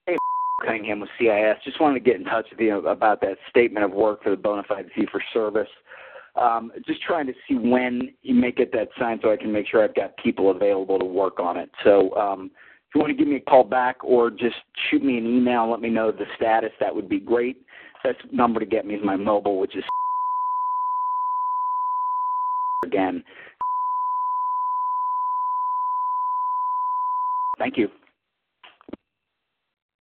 Cunningham with CIS. Just wanted to get in touch with you about that statement of work for the bona fide fee for service. Just trying to see when you may get that signed so I can make sure I've got people available to work on it. So if you want to give me a call back or just shoot me an email and let me know the status, that would be great. Best number to get me is my mobile, which is again. Thank you.